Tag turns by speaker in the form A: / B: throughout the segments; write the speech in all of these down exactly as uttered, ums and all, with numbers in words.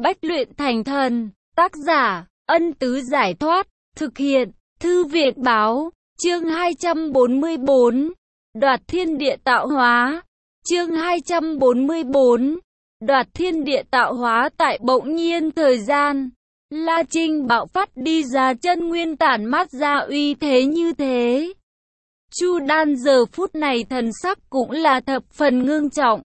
A: Bách luyện thành thần. Tác giả, Ân Tứ Giải Thoát. Thực hiện, Thư Việt Báo. Chương hai trăm bốn mươi bốn. Đoạt thiên địa tạo hóa. Chương hai trăm bốn mươi bốn. Đoạt thiên địa tạo hóa. Tại bỗng nhiên thời gian, La Trinh bạo phát đi ra, chân nguyên tản mát ra uy thế như thế. Chu Đan giờ phút này thần sắc cũng là thập phần ngưng trọng.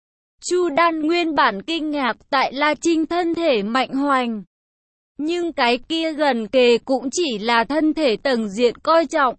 A: Chu Đan nguyên bản kinh ngạc tại La Trinh thân thể mạnh hoành, nhưng cái kia gần kề cũng chỉ là thân thể tầng diện coi trọng.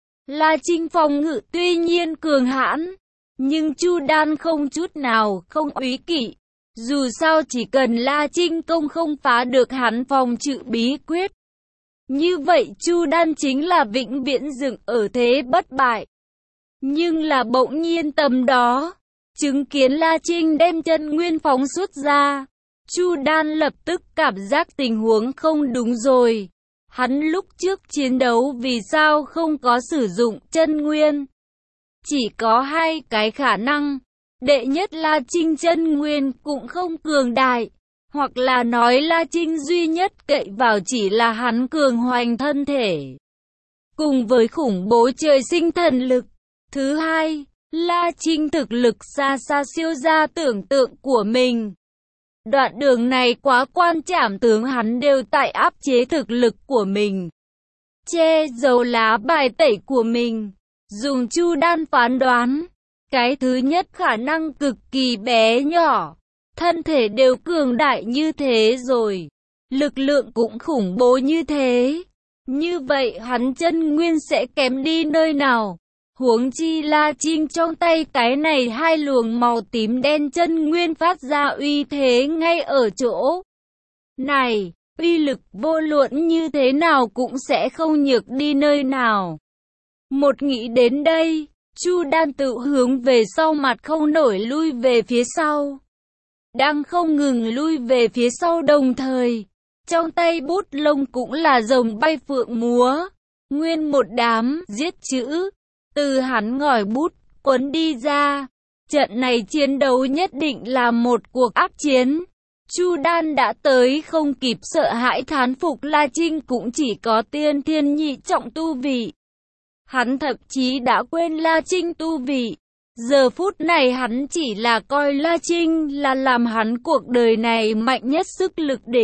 A: La Trinh phòng ngự tuy nhiên cường hãn, nhưng Chu Đan không chút nào không úy kỵ. Dù sao chỉ cần La Trinh công không phá được hắn phòng trự bí quyết, như vậy Chu Đan chính là vĩnh viễn dựng ở thế bất bại. Nhưng là bỗng nhiên tầm đó, chứng kiến La Trinh đem chân nguyên phóng xuất ra, Chu Đan lập tức cảm giác tình huống không đúng rồi. Hắn lúc trước chiến đấu vì sao không có sử dụng chân nguyên? Chỉ có hai cái khả năng. Đệ nhất, La Trinh chân nguyên cũng không cường đại, hoặc là nói La Trinh duy nhất cậy vào chỉ là hắn cường hoành thân thể, cùng với khủng bố trời sinh thần lực. Thứ hai, La Trinh thực lực xa xa siêu ra tưởng tượng của mình. Đoạn đường này quá quan trảm tướng hắn đều tại áp chế thực lực của mình, che giấu lá bài tẩy của mình. Dùng Chu Đan phán đoán, cái thứ nhất khả năng cực kỳ bé nhỏ, thân thể đều cường đại như thế rồi, lực lượng cũng khủng bố như thế, như vậy hắn chân nguyên sẽ kém đi nơi nào? Huống chi La Trinh trong tay cái này hai luồng màu tím đen chân nguyên phát ra uy thế ngay ở chỗ này, uy lực vô luận như thế nào cũng sẽ không nhược đi nơi nào. Một nghĩ đến đây, Chu Đan tự hướng về sau mặt không nổi lui về phía sau. Đang không ngừng lui về phía sau đồng thời, trong tay bút lông cũng là rồng bay phượng múa, nguyên một đám giết chữ từ hắn ngòi bút cuốn đi ra. Trận này chiến đấu nhất định là một cuộc ác chiến. Chu Đan đã tới không kịp sợ hãi thán phục La Trinh cũng chỉ có tiên thiên nhị trọng tu vị. Hắn thậm chí đã quên La Trinh tu vị. Giờ phút này hắn chỉ là coi La Trinh là làm hắn cuộc đời này mạnh nhất sức lực địch.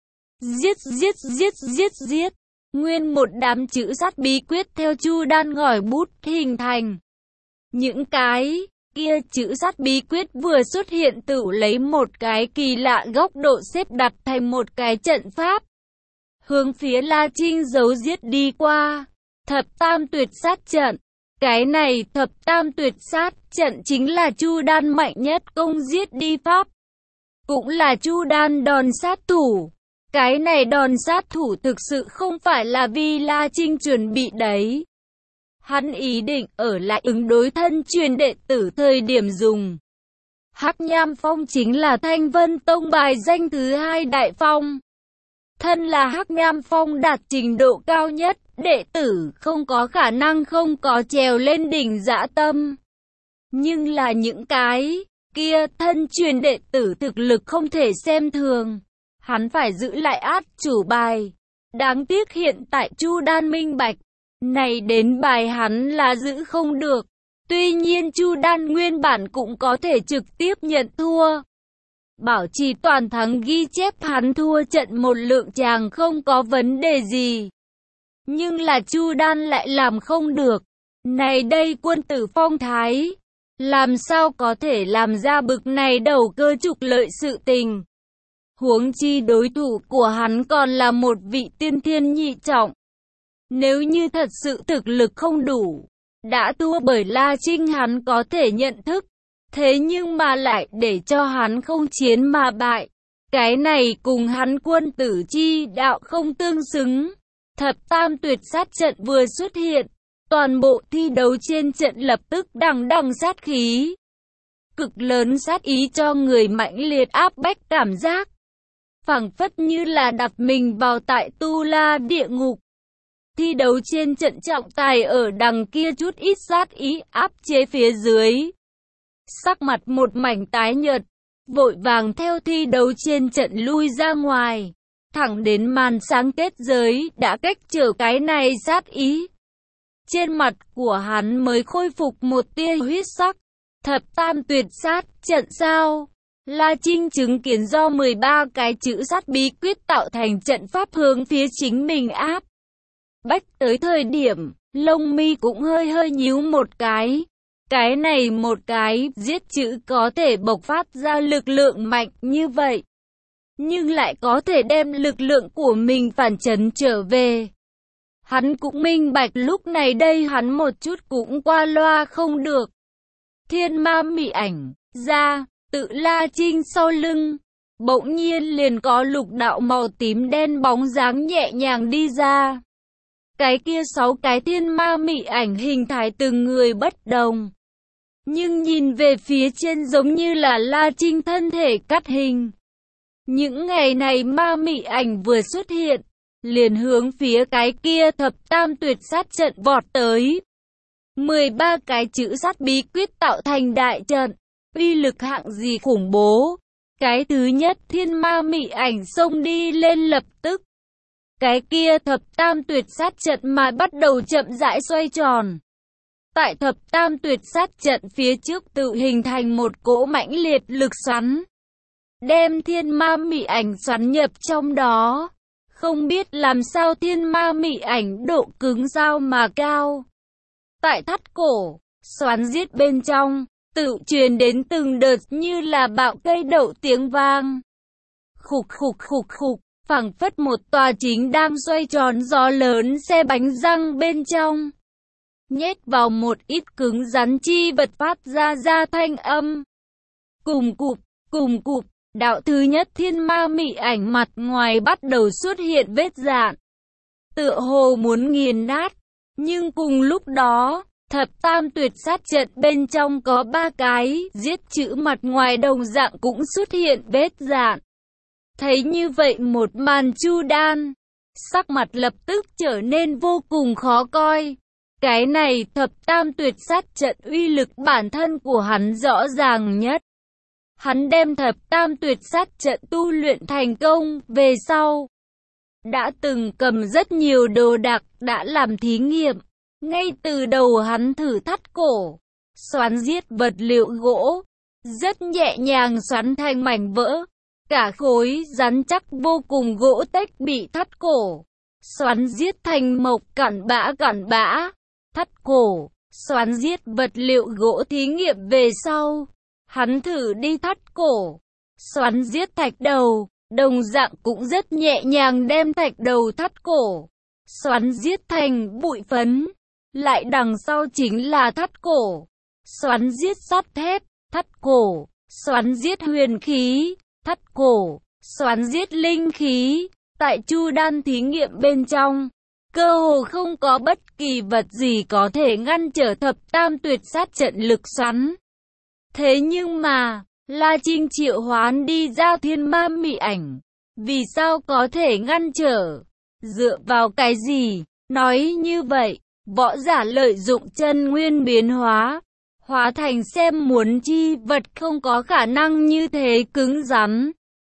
A: Giết giết giết giết giết. Nguyên một đám chữ sát bí quyết theo Chu Đan ngòi bút hình thành. Những cái kia chữ sát bí quyết vừa xuất hiện tự lấy một cái kỳ lạ góc độ xếp đặt thành một cái trận pháp, hướng phía La Trinh giấu giết đi qua. Thập tam tuyệt sát trận. Cái này thập tam tuyệt sát trận chính là Chu Đan mạnh nhất công giết đi pháp, cũng là Chu Đan đòn sát thủ. Cái này đòn sát thủ thực sự không phải là vì La Trinh chuẩn bị đấy. Hắn ý định ở lại ứng đối thân truyền đệ tử thời điểm dùng. Hắc Nham Phong chính là Thanh Vân Tông bài danh thứ hai đại phong. Thân là Hắc Nham Phong đạt trình độ cao nhất, đệ tử không có khả năng không có trèo lên đỉnh dã tâm. Nhưng là những cái kia thân truyền đệ tử thực lực không thể xem thường. Hắn phải giữ lại át chủ bài. Đáng tiếc hiện tại Chu Đan minh bạch, này đến bài hắn là giữ không được. Tuy nhiên Chu Đan nguyên bản cũng có thể trực tiếp nhận thua, bảo trì toàn thắng ghi chép hắn thua trận một lượng chàng không có vấn đề gì. Nhưng là Chu Đan lại làm không được. Này đây quân tử phong thái, làm sao có thể làm ra bực này đầu cơ trục lợi sự tình. Huống chi đối thủ của hắn còn là một vị tiên thiên nhị trọng. Nếu như thật sự thực lực không đủ, đã thua bởi La Trinh hắn có thể nhận thức. Thế nhưng mà lại để cho hắn không chiến mà bại, cái này cùng hắn quân tử chi đạo không tương xứng. Thập tam tuyệt sát trận vừa xuất hiện, toàn bộ thi đấu trên trận lập tức đằng đằng sát khí. Cực lớn sát ý cho người mãnh liệt áp bách cảm giác, phảng phất như là đặt mình vào tại tu la địa ngục. Thi đấu trên trận trọng tài ở đằng kia chút ít sát ý áp chế phía dưới. Sắc mặt một mảnh tái nhợt, vội vàng theo thi đấu trên trận lui ra ngoài. Thẳng đến màn sáng kết giới đã cách trở cái này sát ý. Trên mặt của hắn mới khôi phục một tia huyết sắc. Thập tam tuyệt sát trận sao? La Trinh chứng kiến do mười ba cái chữ sát bí quyết tạo thành trận pháp hướng phía chính mình áp bách tới thời điểm, lông mi cũng hơi hơi nhíu một cái. Cái này một cái giết chữ có thể bộc phát ra lực lượng mạnh như vậy, nhưng lại có thể đem lực lượng của mình phản chấn trở về. Hắn cũng minh bạch lúc này đây hắn một chút cũng qua loa không được. Thiên ma mị ảnh ra, tự La Trinh sau lưng, bỗng nhiên liền có lục đạo màu tím đen bóng dáng nhẹ nhàng đi ra. Cái kia sáu cái thiên ma mị ảnh hình thái từng người bất đồng, nhưng nhìn về phía trên giống như là La Trinh thân thể cắt hình. Những ngày này ma mị ảnh vừa xuất hiện, liền hướng phía cái kia thập tam tuyệt sát trận vọt tới. mười ba cái chữ sát bí quyết tạo thành đại trận, uy lực hạng gì khủng bố. Cái thứ nhất thiên ma mị ảnh xông đi lên lập tức. Cái kia thập tam tuyệt sát trận mà bắt đầu chậm rãi xoay tròn. Tại thập tam tuyệt sát trận phía trước tự hình thành một cỗ mãnh liệt lực xoắn, đem thiên ma mị ảnh xoắn nhập trong đó. Không biết làm sao thiên ma mị ảnh độ cứng sao mà cao. Tại thắt cổ, xoắn giết bên trong, tự truyền đến từng đợt như là bạo cây đậu tiếng vang. Khục khục khục khục, phảng phất một tòa chính đang xoay tròn gió lớn xe bánh răng bên trong. Nhét vào một ít cứng rắn chi vật phát ra ra thanh âm. Cùng cụp, cùng cụp, đạo thứ nhất thiên ma mị ảnh mặt ngoài bắt đầu xuất hiện vết rạn, tựa hồ muốn nghiền nát. Nhưng cùng lúc đó, thập tam tuyệt sát trận bên trong có ba cái giết chữ mặt ngoài đồng dạng cũng xuất hiện vết rạn. Thấy như vậy một màn Chu Đan, sắc mặt lập tức trở nên vô cùng khó coi. Cái này thập tam tuyệt sát trận uy lực bản thân của hắn rõ ràng nhất. Hắn đem thập tam tuyệt sát trận tu luyện thành công về sau, đã từng cầm rất nhiều đồ đạc đã làm thí nghiệm. Ngay từ đầu hắn thử thắt cổ, xoắn giết vật liệu gỗ, rất nhẹ nhàng xoắn thành mảnh vỡ. Cả khối rắn chắc vô cùng gỗ tếch bị thắt cổ, xoắn giết thành mộc cặn bã cặn bã. Thắt cổ, xoắn giết vật liệu gỗ thí nghiệm về sau, hắn thử đi thắt cổ, xoắn giết thạch đầu, đồng dạng cũng rất nhẹ nhàng đem thạch đầu thắt cổ, xoắn giết thành bụi phấn. Lại đằng sau chính là thắt cổ, xoắn giết sắt thép, thắt cổ, xoắn giết huyền khí, thắt cổ, xoắn giết linh khí. Tại Chu Đan thí nghiệm bên trong, cơ hồ không có bất kỳ vật gì có thể ngăn trở thập tam tuyệt sát trận lực xoắn. Thế nhưng mà, La Trinh triệu hoán đi ra thiên ma mị ảnh, vì sao có thể ngăn trở? Dựa vào cái gì? Nói như vậy, võ giả lợi dụng chân nguyên biến hóa, hóa thành xem muốn chi vật không có khả năng như thế cứng rắn.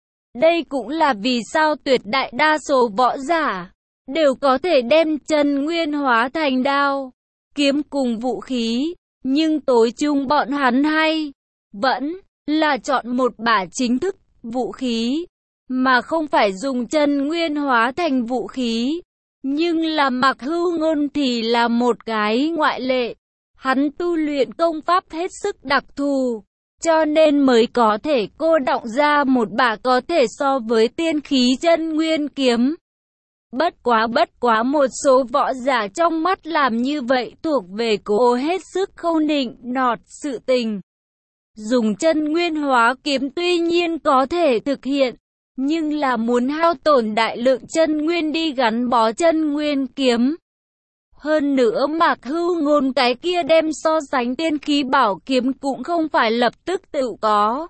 A: Đây cũng là vì sao tuyệt đại đa số võ giả đều có thể đem chân nguyên hóa thành đao, kiếm cùng vũ khí, nhưng tối chung bọn hắn hay vẫn là chọn một bả chính thức vũ khí, mà không phải dùng chân nguyên hóa thành vũ khí. Nhưng là Mạc Hưu Ngôn thì là một cái ngoại lệ. Hắn tu luyện công pháp hết sức đặc thù, cho nên mới có thể cô đọng ra một bả có thể so với tiên khí chân nguyên kiếm. Bất quá bất quá một số võ giả trong mắt làm như vậy thuộc về cố hết sức không định nọt sự tình. Dùng chân nguyên hóa kiếm tuy nhiên có thể thực hiện, nhưng là muốn hao tổn đại lượng chân nguyên đi gắn bó chân nguyên kiếm. Hơn nữa Mạc Hưu Ngôn cái kia đem so sánh tiên khí bảo kiếm cũng không phải lập tức tự có,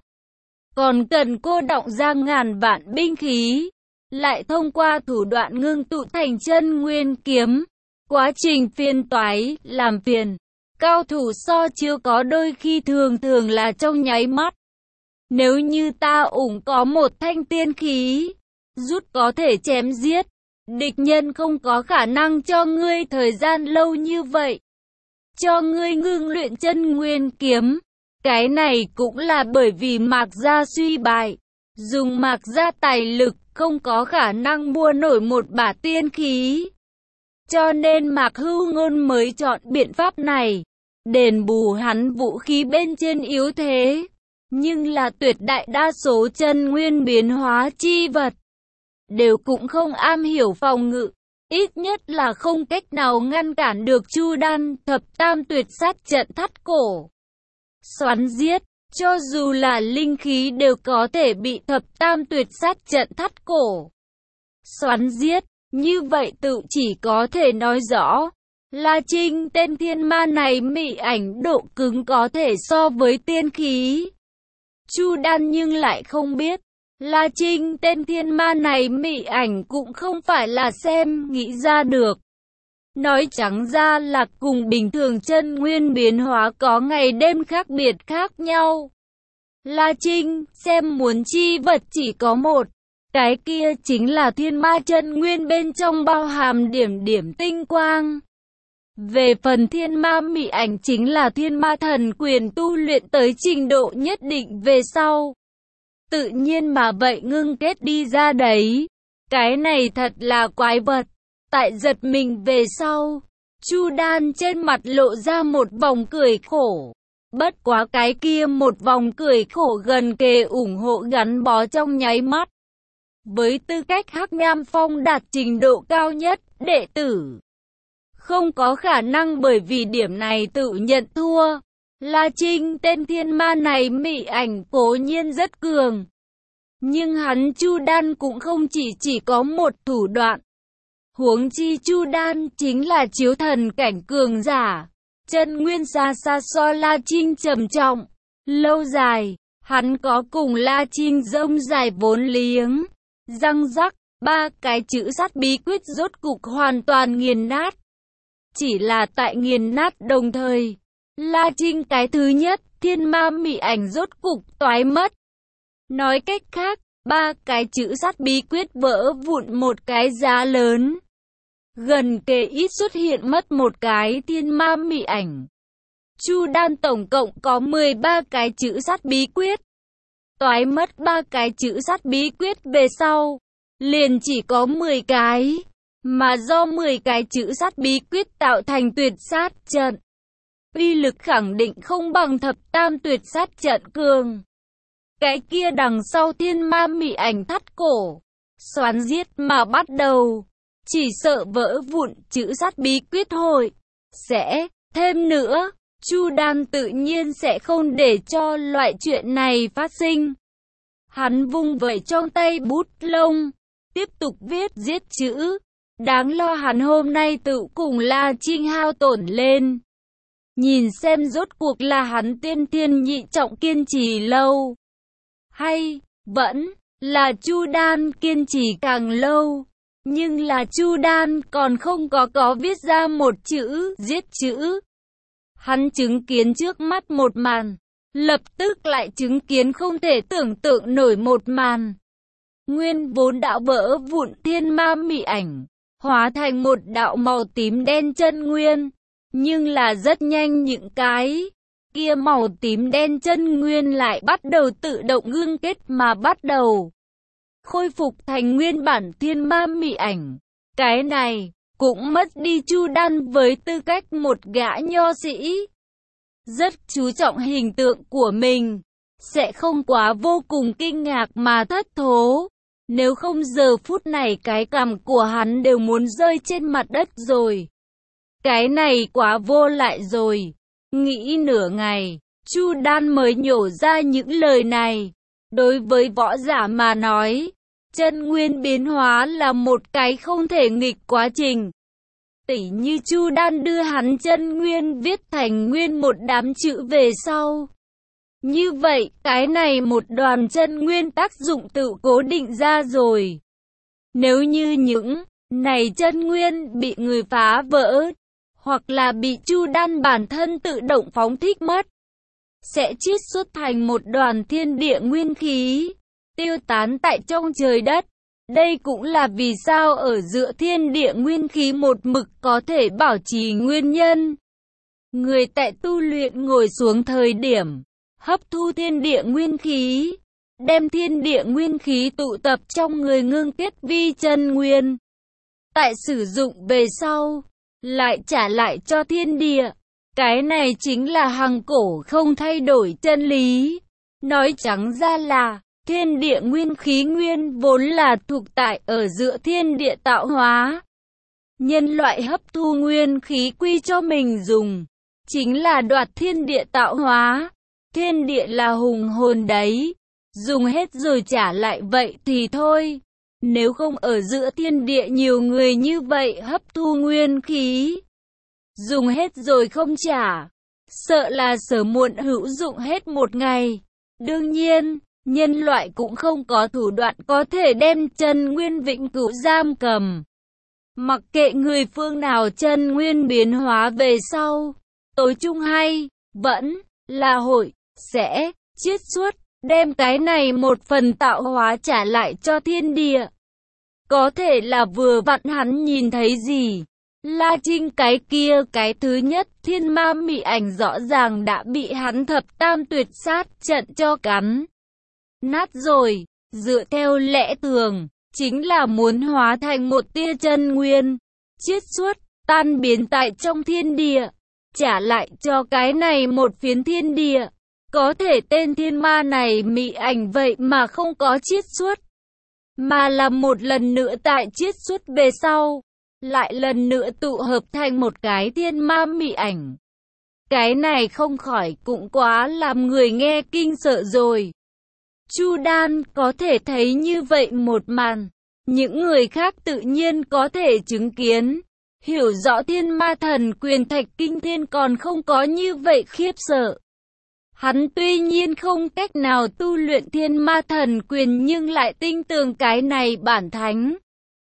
A: còn cần cô đọng ra ngàn vạn binh khí, lại thông qua thủ đoạn ngưng tụ thành chân nguyên kiếm. Quá trình phiên toái, làm phiền, cao thủ so chiêu có đôi khi thường thường là trong nháy mắt. Nếu như ta ủng có một thanh tiên khí, rút có thể chém giết, địch nhân không có khả năng cho ngươi thời gian lâu như vậy. Cho ngươi ngưng luyện chân nguyên kiếm. Cái này cũng là bởi vì Mạc Gia suy bại. Dùng Mạc Gia tài lực không có khả năng mua nổi một bả tiên khí. Cho nên Mạc Hưu Ngôn mới chọn biện pháp này. Đền bù hắn vũ khí bên trên yếu thế. Nhưng là tuyệt đại đa số chân nguyên biến hóa chi vật. Đều cũng không am hiểu phòng ngự. Ít nhất là không cách nào ngăn cản được Chu Đan thập tam tuyệt sát trận thắt cổ. Xoắn giết, cho dù là linh khí đều có thể bị thập tam tuyệt sát trận thắt cổ. Xoắn giết, như vậy tự chỉ có thể nói rõ. La Trinh tên thiên ma này mị ảnh độ cứng có thể so với tiên khí. Chu Đan nhưng lại không biết. La Trinh tên thiên ma này mị ảnh cũng không phải là xem nghĩ ra được. Nói trắng ra là cùng bình thường chân nguyên biến hóa có ngày đêm khác biệt khác nhau. La Trinh xem muốn chi vật chỉ có một. Cái kia chính là thiên ma chân nguyên bên trong bao hàm điểm điểm tinh quang. Về phần thiên ma mị ảnh chính là thiên ma thần quyền tu luyện tới trình độ nhất định về sau. Tự nhiên mà vậy ngưng kết đi ra đấy. Cái này thật là quái vật. Tại giật mình về sau, Chu Đan trên mặt lộ ra một vòng cười khổ. Bất quá cái kia một vòng cười khổ gần kề ủng hộ gắn bó trong nháy mắt. Với tư cách Hắc Nham Phong đạt trình độ cao nhất, đệ tử không có khả năng bởi vì điểm này tự nhận thua. La Trinh tên thiên ma này mị ảnh cố nhiên rất cường. Nhưng hắn Chu Đan cũng không chỉ chỉ có một thủ đoạn. Huống chi Chu Đan chính là chiếu thần cảnh cường giả. Chân nguyên xa xa so La Trinh trầm trọng. Lâu dài, hắn có cùng La Trinh rông dài vốn liếng. Răng rắc, ba cái chữ sát bí quyết rốt cục hoàn toàn nghiền nát. Chỉ là tại nghiền nát đồng thời, La Trinh cái thứ nhất, thiên ma mị ảnh rốt cục toái mất. Nói cách khác, ba cái chữ sát bí quyết vỡ vụn một cái giá lớn. Gần kề ít xuất hiện mất một cái thiên ma mị ảnh. Chu Đan tổng cộng có mười ba cái chữ sát bí quyết. Toái mất ba cái chữ sát bí quyết về sau, liền chỉ có mười cái. Mà do mười cái chữ sát bí quyết tạo thành tuyệt sát trận. Uy lực khẳng định không bằng thập tam tuyệt sát trận cường. Cái kia đằng sau thiên ma mị ảnh thắt cổ, xoắn giết mà bắt đầu. Chỉ sợ vỡ vụn chữ sát bí quyết hội. Sẽ, thêm nữa, Chu Đan tự nhiên sẽ không để cho loại chuyện này phát sinh. Hắn vung vẩy trong tay bút lông, tiếp tục viết giết chữ. Đáng lo hắn hôm nay tự cùng La Trinh hao tổn lên. Nhìn xem rốt cuộc là hắn tiên thiên nhị trọng kiên trì lâu. Hay, vẫn, là Chu Đan kiên trì càng lâu. Nhưng là Chu Đan còn không có có viết ra một chữ, giết chữ. Hắn chứng kiến trước mắt một màn. Lập tức lại chứng kiến không thể tưởng tượng nổi một màn. Nguyên vốn đã vỡ vụn thiên ma mị ảnh. Hóa thành một đạo màu tím đen chân nguyên. Nhưng là rất nhanh những cái kia màu tím đen chân nguyên lại bắt đầu tự động ngưng kết mà bắt đầu khôi phục thành nguyên bản thiên ma mị ảnh. Cái này cũng mất đi Chu Đan với tư cách một gã nho sĩ. Rất chú trọng hình tượng của mình. Sẽ không quá vô cùng kinh ngạc mà thất thố. Nếu không giờ phút này cái cằm của hắn đều muốn rơi trên mặt đất rồi. Cái này quá vô lại rồi. Nghĩ nửa ngày, Chu Đan mới nhổ ra những lời này. Đối với võ giả mà nói, chân nguyên biến hóa là một cái không thể nghịch quá trình. Tỉ như Chu Đan đưa hắn chân nguyên viết thành nguyên một đám chữ về sau. Như vậy, cái này một đoàn chân nguyên tác dụng tự cố định ra rồi. Nếu như những này chân nguyên bị người phá vỡ, hoặc là bị Chu Đan bản thân tự động phóng thích mất, sẽ chiết xuất thành một đoàn thiên địa nguyên khí, tiêu tán tại trong trời đất. Đây cũng là vì sao ở giữa thiên địa nguyên khí một mực có thể bảo trì nguyên nhân. Người tại tu luyện ngồi xuống thời điểm, hấp thu thiên địa nguyên khí, đem thiên địa nguyên khí tụ tập trong người ngưng kết vi chân nguyên. Tại sử dụng về sau, lại trả lại cho thiên địa. Cái này chính là hằng cổ không thay đổi chân lý. Nói trắng ra là, thiên địa nguyên khí nguyên vốn là thuộc tại ở giữa thiên địa tạo hóa. Nhân loại hấp thu nguyên khí quy cho mình dùng, chính là đoạt thiên địa tạo hóa. Thiên địa là hùng hồn đấy, dùng hết rồi trả lại vậy thì thôi. Nếu không ở giữa thiên địa nhiều người như vậy hấp thu nguyên khí, dùng hết rồi không trả, sợ là sớm muộn hữu dụng hết một ngày. Đương nhiên, nhân loại cũng không có thủ đoạn có thể đem chân nguyên vĩnh cửu giam cầm. Mặc kệ người phương nào chân nguyên biến hóa về sau, tối chung hay, vẫn là hội, sẽ chiết xuất, đem cái này một phần tạo hóa trả lại cho thiên địa. Có thể là vừa vặn hắn nhìn thấy gì? La Trinh cái kia cái thứ nhất thiên ma mị ảnh rõ ràng đã bị hắn thập tam tuyệt sát trận cho cắn nát rồi. Dựa theo lẽ thường, chính là muốn hóa thành một tia chân nguyên, chiết xuất, tan biến tại trong thiên địa, trả lại cho cái này một phiến thiên địa. Có thể tên thiên ma này mị ảnh vậy mà không có chiết xuất, mà là một lần nữa tại chiết xuất về sau, lại lần nữa tụ hợp thành một cái thiên ma mị ảnh. Cái này không khỏi cũng quá làm người nghe kinh sợ rồi. Chu Đan có thể thấy như vậy một màn, những người khác tự nhiên có thể chứng kiến, hiểu rõ thiên ma thần quyền thạch kinh thiên còn không có như vậy khiếp sợ. Hắn tuy nhiên không cách nào tu luyện thiên ma thần quyền nhưng lại tin tưởng cái này bản thánh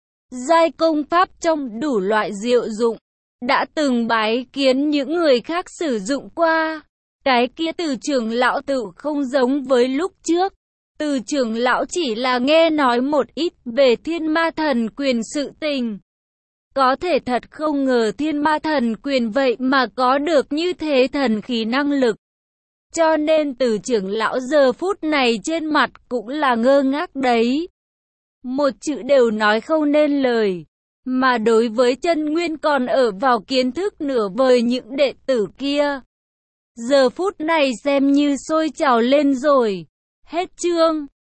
A: giai công pháp trong đủ loại diệu dụng, đã từng bái kiến những người khác sử dụng qua. Cái kia Từ trưởng lão tự không giống với lúc trước. Từ trưởng lão chỉ là nghe nói một ít về thiên ma thần quyền sự tình. Có thể thật không ngờ thiên ma thần quyền vậy mà có được như thế thần khí năng lực. Cho nên Từ trưởng lão giờ phút này trên mặt cũng là ngơ ngác đấy. Một chữ đều nói không nên lời. Mà đối với chân nguyên còn ở vào kiến thức nửa vời những đệ tử kia, giờ phút này xem như sôi trào lên rồi. Hết chương.